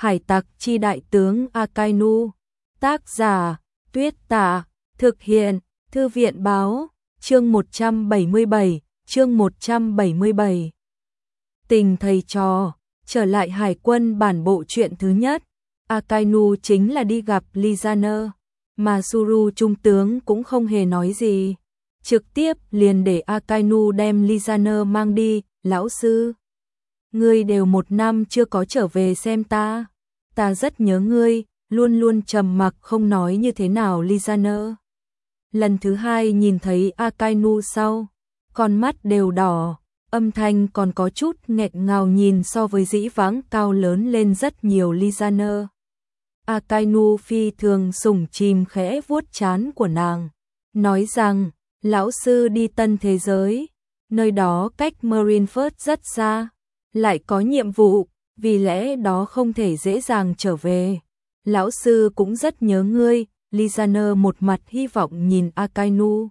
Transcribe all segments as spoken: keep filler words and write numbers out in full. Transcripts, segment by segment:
Hải tặc chi đại tướng Akainu. Tác giả, Tuyết Tả. Thực hiện, Thư viện Báo. Chương một trăm bảy mươi bảy, chương một trăm bảy mươi bảy. Tình thầy trò. Trở lại hải quân bản bộ truyện thứ nhất, Akainu chính là đi gặp Lizaner, mà Suru trung tướng cũng không hề nói gì, trực tiếp liền để Akainu đem Lizaner mang đi. Lão sư, ngươi đều một năm chưa có trở về xem ta, ta rất nhớ ngươi. Luôn luôn trầm mặc không nói như thế nào Lizaner. Lần thứ hai nhìn thấy Akainu sau, con mắt đều đỏ, âm thanh còn có chút nghẹn ngào, nhìn so với dĩ vãng cao lớn lên rất nhiều Lizaner. Akainu phi thường sủng chìm khẽ vuốt trán của nàng, nói rằng, lão sư đi tân thế giới, nơi đó cách Marineford rất xa, lại có nhiệm vụ, vì lẽ đó không thể dễ dàng trở về. Lão sư cũng rất nhớ ngươi. Lizaner một mặt hy vọng nhìn Akainu.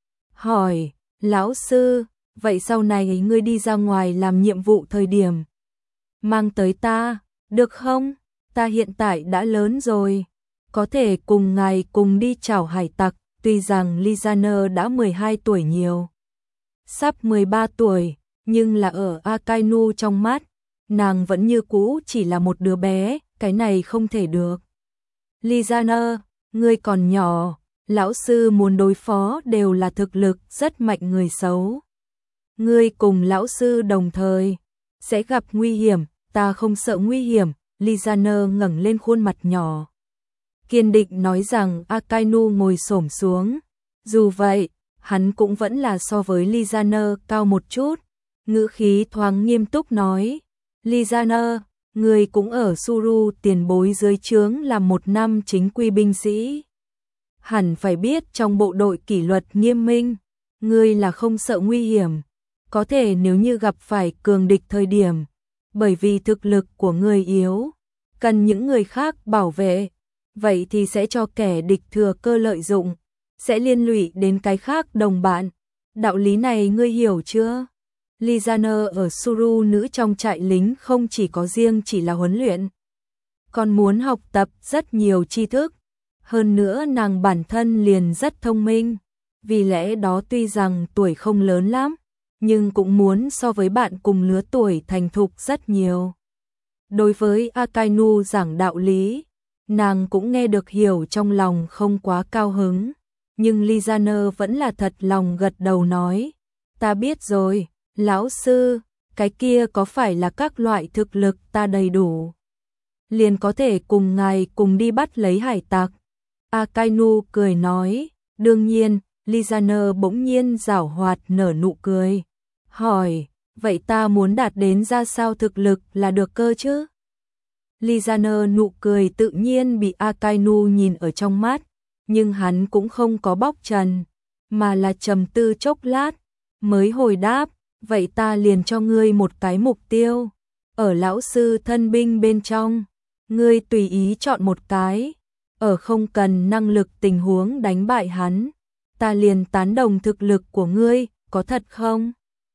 Hỏi, lão sư, vậy sau này ngươi đi ra ngoài làm nhiệm vụ thời điểm, mang tới ta, được không? Ta hiện tại đã lớn rồi, có thể cùng ngài cùng đi chảo hải tặc. Tuy rằng Lizaner đã mười hai tuổi nhiều, sắp mười ba tuổi, nhưng là ở Akainu trong mắt, nàng vẫn như cũ chỉ là một đứa bé, cái này không thể được. Lizaner, ngươi còn nhỏ, lão sư muốn đối phó đều là thực lực rất mạnh người xấu. Ngươi cùng lão sư đồng thời sẽ gặp nguy hiểm, ta không sợ nguy hiểm. Lizaner ngẩng lên khuôn mặt nhỏ, kiên định nói rằng. Akainu ngồi xổm xuống, dù vậy, hắn cũng vẫn là so với Lizaner cao một chút, ngữ khí thoáng nghiêm túc nói, Lizaner, ngươi cũng ở Suru tiền bối dưới trướng làm một năm chính quy binh sĩ, hẳn phải biết trong bộ đội kỷ luật nghiêm minh, ngươi là không sợ nguy hiểm, có thể nếu như gặp phải cường địch thời điểm, bởi vì thực lực của ngươi yếu, cần những người khác bảo vệ, vậy thì sẽ cho kẻ địch thừa cơ lợi dụng, sẽ liên lụy đến cái khác đồng bạn. Đạo lý này ngươi hiểu chưa? Lizaner ở Suru nữ trong trại lính không chỉ có riêng chỉ là huấn luyện, còn muốn học tập rất nhiều tri thức. Hơn nữa nàng bản thân liền rất thông minh, vì lẽ đó tuy rằng tuổi không lớn lắm, nhưng cũng muốn so với bạn cùng lứa tuổi thành thục rất nhiều. Đối với Akainu giảng đạo lý, nàng cũng nghe được hiểu, trong lòng không quá cao hứng, nhưng Lizaner vẫn là thật lòng gật đầu nói, ta biết rồi, lão sư, cái kia có phải là các loại thực lực ta đầy đủ, liền có thể cùng ngài cùng đi bắt lấy hải tặc? Akainu cười nói, đương nhiên. Lizaner bỗng nhiên giảo hoạt nở nụ cười, hỏi, vậy ta muốn đạt đến ra sao thực lực là được cơ chứ? Lizaner nụ cười tự nhiên bị Akainu nhìn ở trong mắt, nhưng hắn cũng không có bóc trần, mà là trầm tư chốc lát, mới hồi đáp, vậy ta liền cho ngươi một cái mục tiêu, ở lão sư thân binh bên trong, ngươi tùy ý chọn một cái, ở không cần năng lực tình huống đánh bại hắn, ta liền tán đồng thực lực của ngươi, có thật không?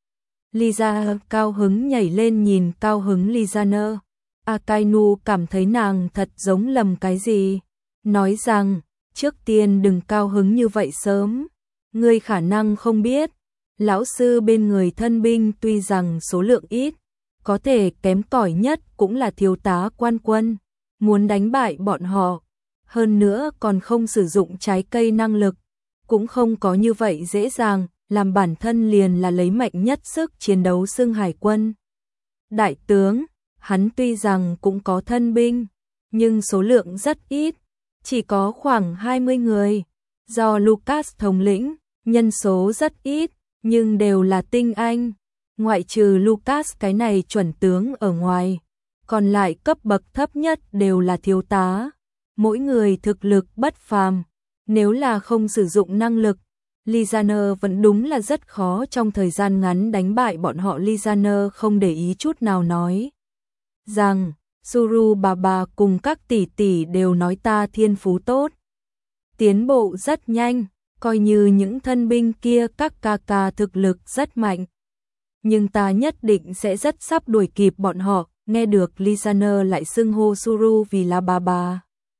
Liza cao hứng nhảy lên nhìn cao hứng Lizaner. Akainu cảm thấy nàng thật giống lầm cái gì, nói rằng, trước tiên đừng cao hứng như vậy sớm, ngươi khả năng không biết, lão sư bên người thân binh tuy rằng số lượng ít, có thể kém cỏi nhất cũng là thiếu tá quan quân, muốn đánh bại bọn họ, hơn nữa còn không sử dụng trái cây năng lực, cũng không có như vậy dễ dàng, làm bản thân liền là lấy mạnh nhất sức chiến đấu xưng hải quân đại tướng. Hắn tuy rằng cũng có thân binh, nhưng số lượng rất ít, chỉ có khoảng hai mươi người, do Lucas thống lĩnh, nhân số rất ít, nhưng đều là tinh anh, ngoại trừ Lucas cái này chuẩn tướng ở ngoài, còn lại cấp bậc thấp nhất đều là thiếu tá, mỗi người thực lực bất phàm, nếu là không sử dụng năng lực, Lizaner vẫn đúng là rất khó trong thời gian ngắn đánh bại bọn họ. Lizaner không để ý chút nào nói rằng, Suru bà bà cùng các tỷ tỷ đều nói ta thiên phú tốt, tiến bộ rất nhanh, coi như những thân binh kia các ca ca thực lực rất mạnh, nhưng ta nhất định sẽ rất sắp đuổi kịp bọn họ. nghe được Lizaner lại xưng hô Suru vì là bà bà.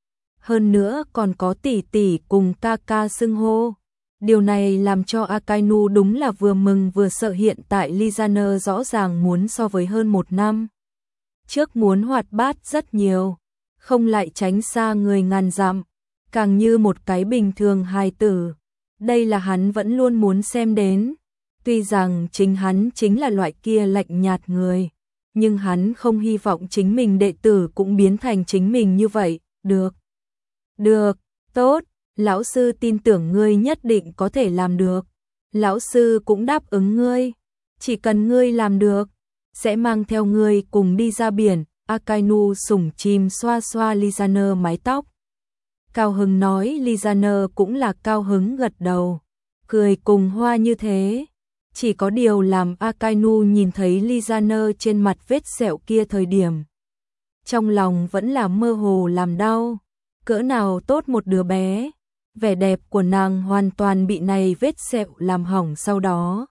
Hơn nữa còn có tỷ tỷ cùng ca ca xưng hô. Điều này làm cho Akainu đúng là vừa mừng vừa sợ, hiện tại Lizaner rõ ràng muốn so với hơn một năm trước muốn hoạt bát rất nhiều, không lại tránh xa người ngàn dặm, càng như một cái bình thường hài tử. Đây là hắn vẫn luôn muốn xem đến. Tuy rằng chính hắn chính là loại kia lạnh nhạt người, nhưng hắn không hy vọng chính mình đệ tử cũng biến thành chính mình như vậy. Được, được, tốt, lão sư tin tưởng ngươi nhất định có thể làm được. Lão sư cũng đáp ứng ngươi, chỉ cần ngươi làm được, sẽ mang theo ngươi cùng đi ra biển. Akainu sủng chim xoa xoa Lizaner mái tóc. Cao hứng nói. Lizaner cũng là cao hứng gật đầu, cười cùng hoa như thế. Chỉ có điều làm Akainu nhìn thấy Lizaner trên mặt vết sẹo kia thời điểm, trong lòng vẫn là mơ hồ làm đau. Cỡ nào tốt một đứa bé, vẻ đẹp của nàng hoàn toàn bị này vết sẹo làm hỏng. Sau đó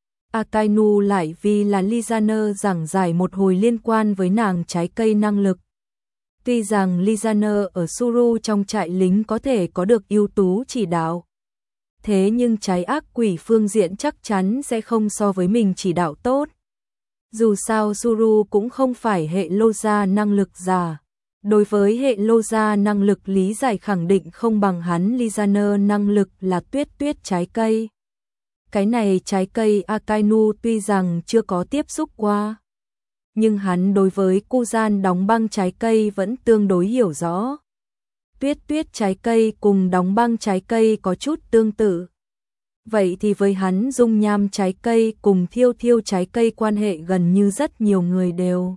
Akainu lại vì là Lizaner giảng giải một hồi liên quan với nàng trái cây năng lực. Tuy rằng Lizaner ở Suru trong trại lính có thể có được ưu tú chỉ đạo, thế nhưng trái ác quỷ phương diện chắc chắn sẽ không so với mình chỉ đạo tốt. Dù sao Suru cũng không phải hệ lô gia năng lực giả. Đối với hệ lô gia năng lực lý giải khẳng định không bằng hắn. Lizaner năng lực là tuyết tuyết trái cây. Cái này trái cây Akainu tuy rằng chưa có tiếp xúc qua, nhưng hắn đối với cu gian đóng băng trái cây vẫn tương đối hiểu rõ. Tuyết tuyết trái cây cùng đóng băng trái cây có chút tương tự. Vậy thì với hắn dung nham trái cây cùng thiêu thiêu trái cây quan hệ gần như rất nhiều người đều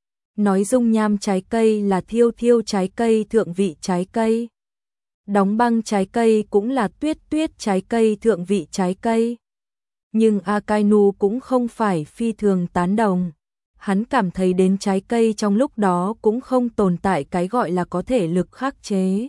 nói dung nham trái cây là thiêu thiêu trái cây thượng vị trái cây. Đóng băng trái cây cũng là tuyết tuyết trái cây thượng vị trái cây. Nhưng Akainu cũng không phải phi thường tán đồng. Hắn cảm thấy đến trái cây trong lúc đó cũng không tồn tại cái gọi là có thể lực khắc chế.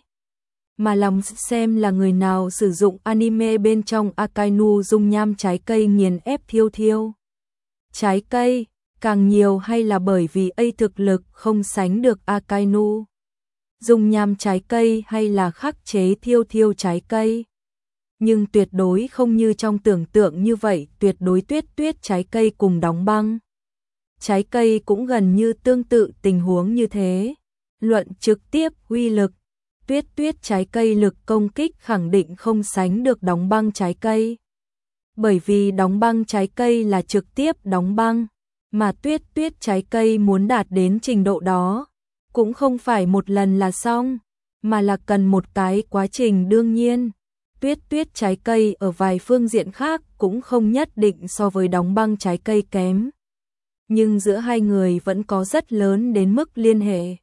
Mà lòng xem là người nào sử dụng anime bên trong Akainu dung nham trái cây nghiền ép thiêu thiêu trái cây càng nhiều, hay là bởi vì A thực lực không sánh được Akainu dung nham trái cây hay là khắc chế thiêu thiêu trái cây. Nhưng tuyệt đối không như trong tưởng tượng như vậy. Tuyệt đối tuyết tuyết trái cây cùng đóng băng trái cây cũng gần như tương tự tình huống như thế. Luận trực tiếp uy lực, tuyết tuyết trái cây lực công kích khẳng định không sánh được đóng băng trái cây. Bởi vì đóng băng trái cây là trực tiếp đóng băng, mà tuyết tuyết trái cây muốn đạt đến trình độ đó cũng không phải một lần là xong, mà là cần một cái quá trình. Đương nhiên, tuyết tuyết trái cây ở vài phương diện khác cũng không nhất định so với đóng băng trái cây kém. Nhưng giữa hai người vẫn có rất lớn đến mức liên hệ.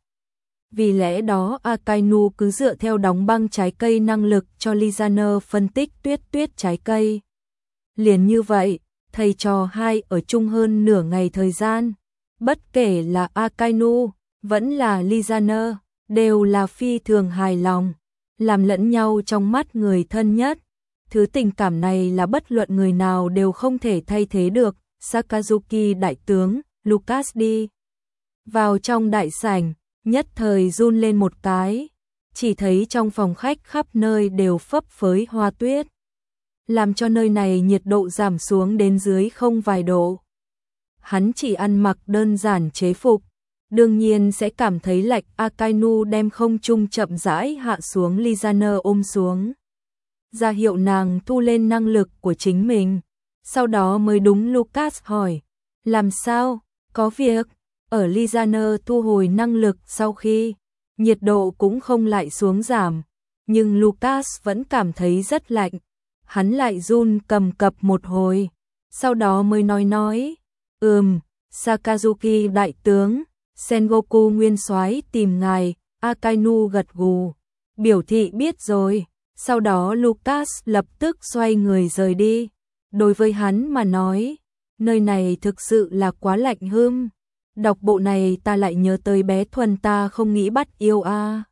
Vì lẽ đó Akainu cứ dựa theo đóng băng trái cây năng lực cho Lizaner phân tích tuyết tuyết trái cây. Liền như vậy, thầy trò hai ở chung hơn nửa ngày thời gian. Bất kể là Akainu, vẫn là Lizaner, đều là phi thường hài lòng, làm lẫn nhau trong mắt người thân nhất. Thứ tình cảm này là bất luận người nào đều không thể thay thế được. Sakazuki đại tướng, Lucas đi vào trong đại sảnh, nhất thời run lên một cái, chỉ thấy trong phòng khách khắp nơi đều phấp phới hoa tuyết, làm cho nơi này nhiệt độ giảm xuống đến dưới không vài độ. Hắn chỉ ăn mặc đơn giản chế phục, đương nhiên sẽ cảm thấy lạnh. Akainu đem không trung chậm rãi hạ xuống. Lizaner ôm xuống, ra hiệu nàng thu lên năng lực của chính mình. Sau đó mới đúng Lucas hỏi, làm sao, có việc? Ở Lizaner thu hồi năng lực sau khi, nhiệt độ cũng không lại xuống giảm, nhưng Lucas vẫn cảm thấy rất lạnh. Hắn lại run cầm cập một hồi, sau đó mới nói nói, ừm, Sakazuki đại tướng, Sengoku nguyên soái tìm ngài. Akainu gật gù, biểu thị biết rồi. Sau đó Lucas lập tức xoay người rời đi. Đối với hắn mà nói, nơi này thực sự là quá lạnh hươm. Đọc bộ này ta lại nhớ tới bé Thuần ta không nghĩ bắt yêu a. À.